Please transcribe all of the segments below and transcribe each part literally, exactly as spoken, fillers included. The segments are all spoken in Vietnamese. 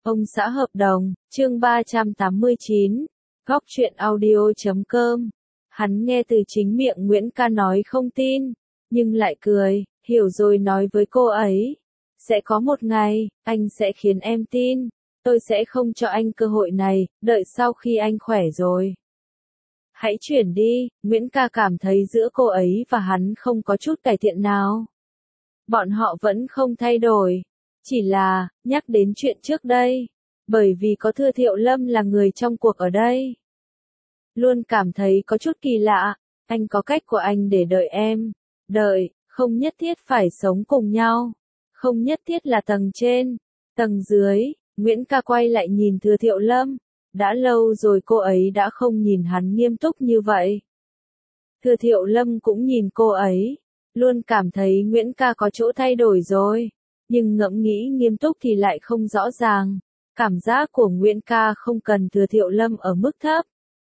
Ông xã hợp đồng, chương ba trăm tám mươi chín, góc truyện audio chấm com. Hắn nghe từ chính miệng Nguyễn Ca nói không tin, nhưng lại cười, hiểu rồi nói với cô ấy. Sẽ có một ngày, anh sẽ khiến em tin, tôi sẽ không cho anh cơ hội này, đợi sau khi anh khỏe rồi. Hãy chuyển đi, Nguyễn Ca cảm thấy giữa cô ấy và hắn không có chút cải thiện nào. Bọn họ vẫn không thay đổi. Chỉ là, nhắc đến chuyện trước đây, bởi vì có Thừa Thiệu Lâm là người trong cuộc ở đây. Luôn cảm thấy có chút kỳ lạ, anh có cách của anh để đợi em. Đợi, không nhất thiết phải sống cùng nhau. Không nhất thiết là tầng trên, tầng dưới. Nguyễn Ca quay lại nhìn Thừa Thiệu Lâm. Đã lâu rồi cô ấy đã không nhìn hắn nghiêm túc như vậy. Thừa Thiệu Lâm cũng nhìn cô ấy. Luôn cảm thấy Nguyễn Ca có chỗ thay đổi rồi. Nhưng ngẫm nghĩ nghiêm túc thì lại không rõ ràng. Cảm giác của Nguyễn Ca không cần Thừa Thiệu Lâm ở mức thấp.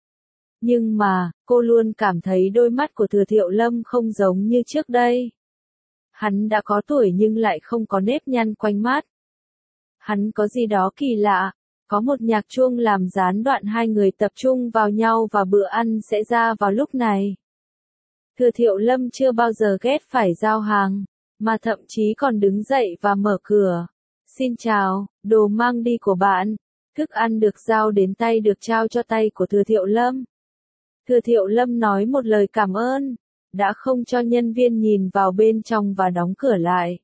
Nhưng mà, cô luôn cảm thấy đôi mắt của Thừa Thiệu Lâm không giống như trước đây. Hắn đã có tuổi nhưng lại không có nếp nhăn quanh mắt. Hắn có gì đó kỳ lạ. Có một nhạc chuông làm gián đoạn hai người tập trung vào nhau và bữa ăn sẽ ra vào lúc này. Thừa Thiệu Lâm chưa bao giờ ghét phải giao hàng, mà thậm chí còn đứng dậy và mở cửa. Xin chào, đồ mang đi của bạn. Thức ăn được giao đến tay được trao cho tay của Thừa Thiệu Lâm. Thừa Thiệu Lâm nói một lời cảm ơn, đã không cho nhân viên nhìn vào bên trong và đóng cửa lại.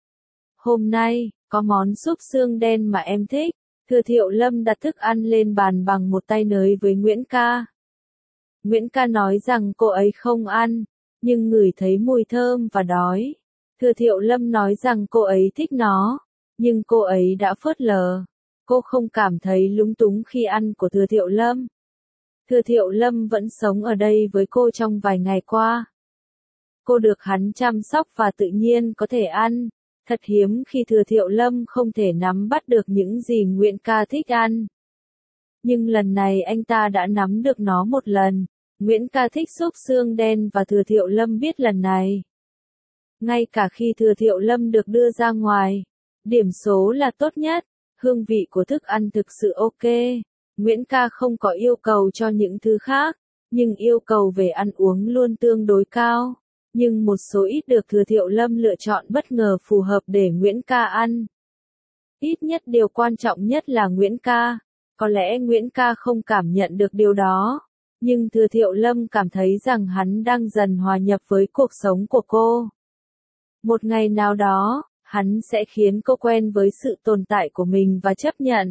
Hôm nay, có món súp xương đen mà em thích. Thừa Thiệu Lâm đặt thức ăn lên bàn bằng một tay nới với Nguyễn Ca. Nguyễn Ca nói rằng cô ấy không ăn, nhưng ngửi thấy mùi thơm và đói. Thừa Thiệu Lâm nói rằng cô ấy thích nó, nhưng cô ấy đã phớt lờ. Cô không cảm thấy lúng túng khi ăn của Thừa Thiệu Lâm. Thừa Thiệu Lâm vẫn sống ở đây với cô trong vài ngày qua. Cô được hắn chăm sóc và tự nhiên có thể ăn. Thật hiếm khi Thừa Thiệu Lâm không thể nắm bắt được những gì Nguyễn Ca thích ăn. Nhưng lần này anh ta đã nắm được nó một lần. Nguyễn Ca thích súp xương đen và Thừa Thiệu Lâm biết lần này. Ngay cả khi Thừa Thiệu Lâm được đưa ra ngoài, điểm số là tốt nhất, hương vị của thức ăn thực sự ok. Nguyễn Ca không có yêu cầu cho những thứ khác, nhưng yêu cầu về ăn uống luôn tương đối cao. Nhưng một số ít được Thừa Thiệu Lâm lựa chọn bất ngờ phù hợp để Nguyễn Ca ăn. Ít nhất điều quan trọng nhất là Nguyễn Ca. Có lẽ Nguyễn Ca không cảm nhận được điều đó. Nhưng Thừa Thiệu Lâm cảm thấy rằng hắn đang dần hòa nhập với cuộc sống của cô. Một ngày nào đó, hắn sẽ khiến cô quen với sự tồn tại của mình và chấp nhận.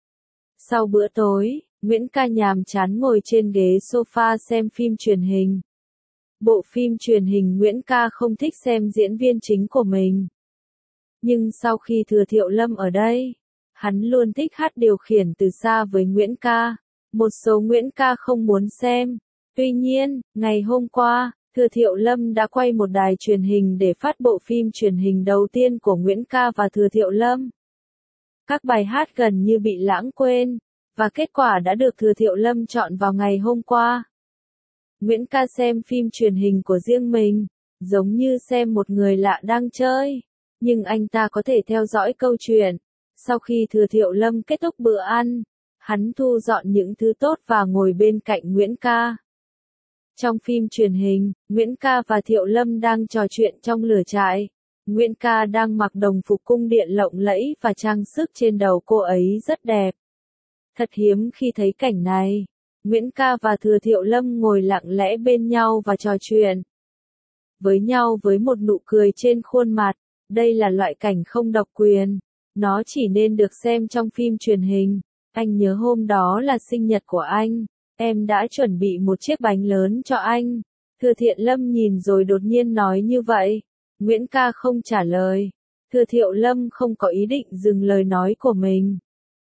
Sau bữa tối, Nguyễn Ca nhàm chán ngồi trên ghế sofa xem phim truyền hình. Bộ phim truyền hình Nguyễn Ca không thích xem diễn viên chính của mình. Nhưng sau khi Thừa Thiệu Lâm ở đây, hắn luôn thích hát điều khiển từ xa với Nguyễn Ca. Một số Nguyễn Ca không muốn xem. Tuy nhiên, ngày hôm qua, Thừa Thiệu Lâm đã quay một đài truyền hình để phát bộ phim truyền hình đầu tiên của Nguyễn Ca và Thừa Thiệu Lâm. Các bài hát gần như bị lãng quên, và kết quả đã được Thừa Thiệu Lâm chọn vào ngày hôm qua. Nguyễn Ca xem phim truyền hình của riêng mình, giống như xem một người lạ đang chơi, nhưng anh ta có thể theo dõi câu chuyện. Sau khi Thừa Thiệu Lâm kết thúc bữa ăn, hắn thu dọn những thứ tốt và ngồi bên cạnh Nguyễn Ca. Trong phim truyền hình, Nguyễn Ca và Thiệu Lâm đang trò chuyện trong lửa trại. Nguyễn Ca đang mặc đồng phục cung điện lộng lẫy và trang sức trên đầu cô ấy rất đẹp. Thật hiếm khi thấy cảnh này. Nguyễn Ca và Thừa Thiệu Lâm ngồi lặng lẽ bên nhau và trò chuyện với nhau với một nụ cười trên khuôn mặt. Đây là loại cảnh không độc quyền. Nó chỉ nên được xem trong phim truyền hình. Anh nhớ hôm đó là sinh nhật của anh. Em đã chuẩn bị một chiếc bánh lớn cho anh. Thừa Thiệu Lâm nhìn rồi đột nhiên nói như vậy. Nguyễn Ca không trả lời. Thừa Thiệu Lâm không có ý định dừng lời nói của mình.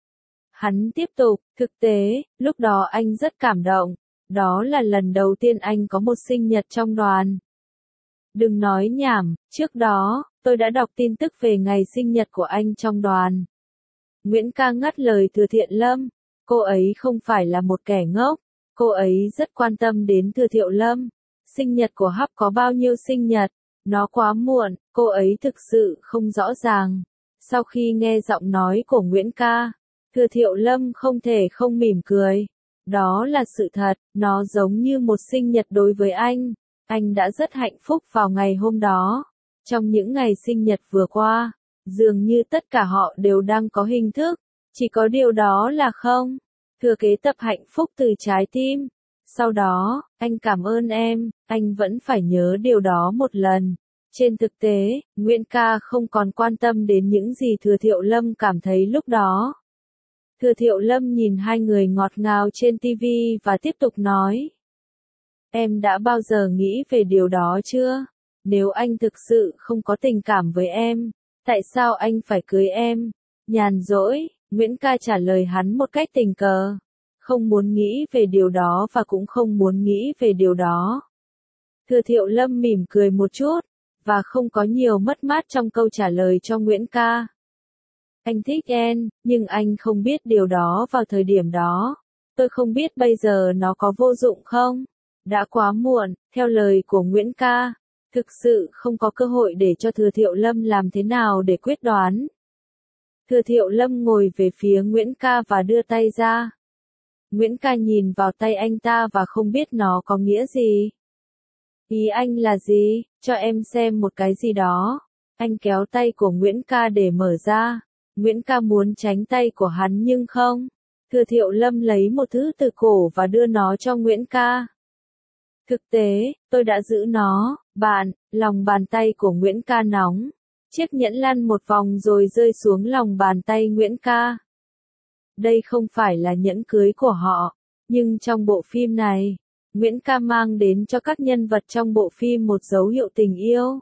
Hắn tiếp tục, thực tế, lúc đó anh rất cảm động. Đó là lần đầu tiên anh có một sinh nhật trong đoàn. Đừng nói nhảm, trước đó, tôi đã đọc tin tức về ngày sinh nhật của anh trong đoàn. Nguyễn Ca ngắt lời Thừa Thiệu Lâm. Cô ấy không phải là một kẻ ngốc. Cô ấy rất quan tâm đến Thừa Thiệu Lâm. Sinh nhật của Hắp có bao nhiêu sinh nhật? Nó quá muộn, cô ấy thực sự không rõ ràng. Sau khi nghe giọng nói của Nguyễn Ca, Thừa Thiệu Lâm không thể không mỉm cười. Đó là sự thật, nó giống như một sinh nhật đối với anh. Anh đã rất hạnh phúc vào ngày hôm đó. Trong những ngày sinh nhật vừa qua, dường như tất cả họ đều đang có hình thức, chỉ có điều đó là không. Thừa kế tập hạnh phúc từ trái tim. Sau đó, anh cảm ơn em, anh vẫn phải nhớ điều đó một lần. Trên thực tế, Nguyễn Ca không còn quan tâm đến những gì Thừa Thiệu Lâm cảm thấy lúc đó. Thừa Thiệu Lâm nhìn hai người ngọt ngào trên ti vi và tiếp tục nói. Em đã bao giờ nghĩ về điều đó chưa? Nếu anh thực sự không có tình cảm với em, tại sao anh phải cưới em? Nhàn rỗi, Nguyễn Ca trả lời hắn một cách tình cờ. Không muốn nghĩ về điều đó và cũng không muốn nghĩ về điều đó. Thừa Thiệu Lâm mỉm cười một chút, và không có nhiều mất mát trong câu trả lời cho Nguyễn Ca. Anh thích em, nhưng anh không biết điều đó vào thời điểm đó. Tôi không biết bây giờ nó có vô dụng không? Đã quá muộn, theo lời của Nguyễn Ca. Thực sự không có cơ hội để cho Thừa Thiệu Lâm làm thế nào để quyết đoán. Thừa Thiệu Lâm ngồi về phía Nguyễn Ca và đưa tay ra. Nguyễn Ca nhìn vào tay anh ta và không biết nó có nghĩa gì. Ý anh là gì? Cho em xem một cái gì đó. Anh kéo tay của Nguyễn Ca để mở ra. Nguyễn Ca muốn tránh tay của hắn nhưng không. Thừa Thiệu Lâm lấy một thứ từ cổ và đưa nó cho Nguyễn Ca. Thực tế, tôi đã giữ nó, bạn, lòng bàn tay của Nguyễn Ca nóng. Chiếc nhẫn lăn một vòng rồi rơi xuống lòng bàn tay Nguyễn Ca. Đây không phải là nhẫn cưới của họ, nhưng trong bộ phim này, Nguyễn Ca mang đến cho các nhân vật trong bộ phim một dấu hiệu tình yêu.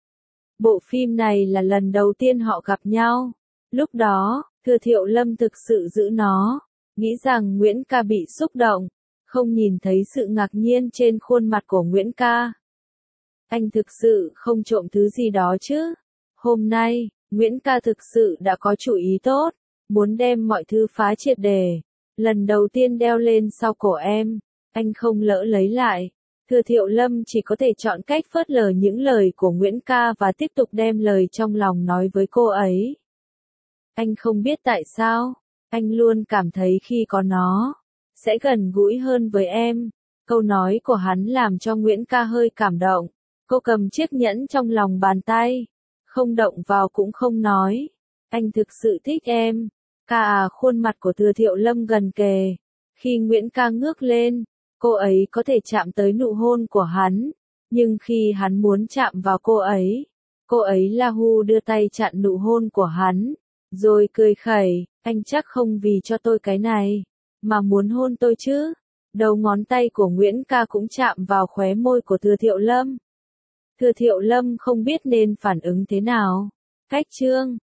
Bộ phim này là lần đầu tiên họ gặp nhau. Lúc đó, Thừa Thiệu Lâm thực sự giữ nó, nghĩ rằng Nguyễn Ca bị xúc động, không nhìn thấy sự ngạc nhiên trên khuôn mặt của Nguyễn Ca. Anh thực sự không trộm thứ gì đó chứ? Hôm nay, Nguyễn Ca thực sự đã có chủ ý tốt, muốn đem mọi thứ phá triệt để. Lần đầu tiên đeo lên sau cổ em, anh không lỡ lấy lại. Thừa Thiệu Lâm chỉ có thể chọn cách phớt lờ những lời của Nguyễn Ca và tiếp tục đem lời trong lòng nói với cô ấy. Anh không biết tại sao, anh luôn cảm thấy khi có nó, sẽ gần gũi hơn với em. Câu nói của hắn làm cho Nguyễn Ca hơi cảm động. Cô cầm chiếc nhẫn trong lòng bàn tay, không động vào cũng không nói. Anh thực sự thích em. Ca à, khuôn mặt của Thừa Thiệu Lâm gần kề. Khi Nguyễn Ca ngước lên, cô ấy có thể chạm tới nụ hôn của hắn. Nhưng khi hắn muốn chạm vào cô ấy, cô ấy la hu đưa tay chặn nụ hôn của hắn. Rồi cười khẩy, anh chắc không vì cho tôi cái này, mà muốn hôn tôi chứ. Đầu ngón tay của Nguyễn Ca cũng chạm vào khóe môi của Thừa Thiệu Lâm. Thừa Thiệu Lâm không biết nên phản ứng thế nào. Cách chương